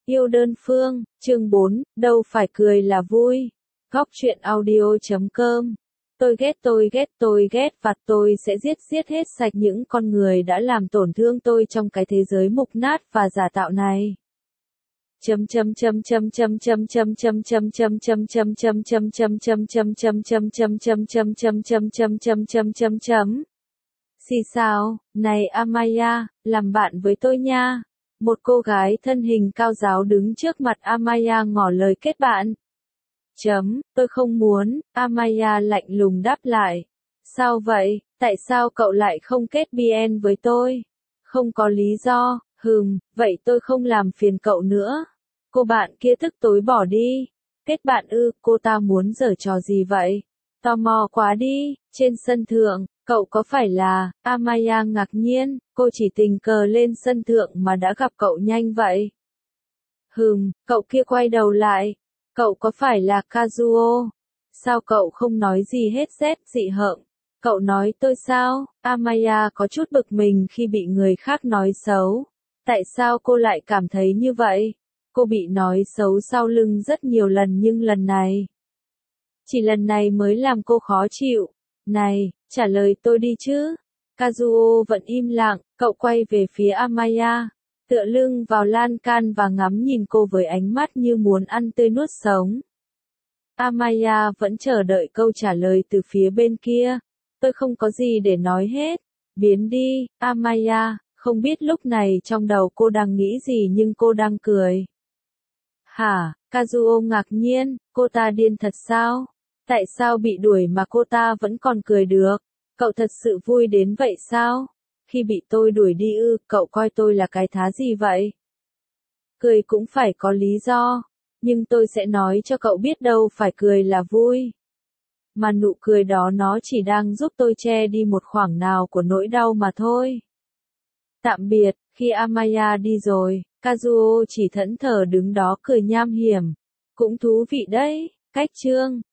Yêu đơn phương, chương 4, đâu phải cười là vui. Góc truyện audio.com. Tôi ghét và tôi sẽ giết hết sạch những con người đã làm tổn thương tôi trong cái thế giới mục nát và giả tạo này. Xì xào, này Amaya, làm bạn với tôi nha. Một cô gái thân hình cao ráo đứng trước mặt Amaya ngỏ lời kết bạn. Tôi không muốn, Amaya lạnh lùng đáp lại. Sao vậy, tại sao cậu lại không kết BN với tôi? Không có lý do, vậy tôi không làm phiền cậu nữa. Cô bạn kia tức tối bỏ đi. Kết bạn ư, cô ta muốn giở trò gì vậy? Tò mò quá đi, trên sân thượng, cậu có phải là, Amaya ngạc nhiên, cô chỉ tình cờ lên sân thượng mà đã gặp cậu nhanh vậy. Cậu kia quay đầu lại. Cậu có phải là Kazuo? Sao cậu không nói gì hết dị hợm? Cậu nói tôi sao? Amaya có chút bực mình khi bị người khác nói xấu. Tại sao cô lại cảm thấy như vậy? Cô bị nói xấu sau lưng rất nhiều lần nhưng lần này. Chỉ lần này mới làm cô khó chịu. Này, trả lời tôi đi chứ. Kazuo vẫn im lặng, cậu quay về phía Amaya. Tựa lưng vào lan can và ngắm nhìn cô với ánh mắt như muốn ăn tươi nuốt sống. Amaya vẫn chờ đợi câu trả lời từ phía bên kia. Tôi không có gì để nói hết. Biến đi, Amaya. Không biết lúc này trong đầu cô đang nghĩ gì nhưng cô đang cười. Hả, Kazuo ngạc nhiên, cô ta điên thật sao? Tại sao bị đuổi mà cô ta vẫn còn cười được? Cậu thật sự vui đến vậy sao? Khi bị tôi đuổi đi ư, cậu coi tôi là cái thá gì vậy? Cười cũng phải có lý do. Nhưng tôi sẽ nói cho cậu biết đâu phải cười là vui. Mà nụ cười đó nó chỉ đang giúp tôi che đi một khoảng nào của nỗi đau mà thôi. Tạm biệt, khi Amaya đi rồi, Kazuo chỉ thẫn thờ đứng đó cười nham hiểm. Cũng thú vị đấy, cách chương.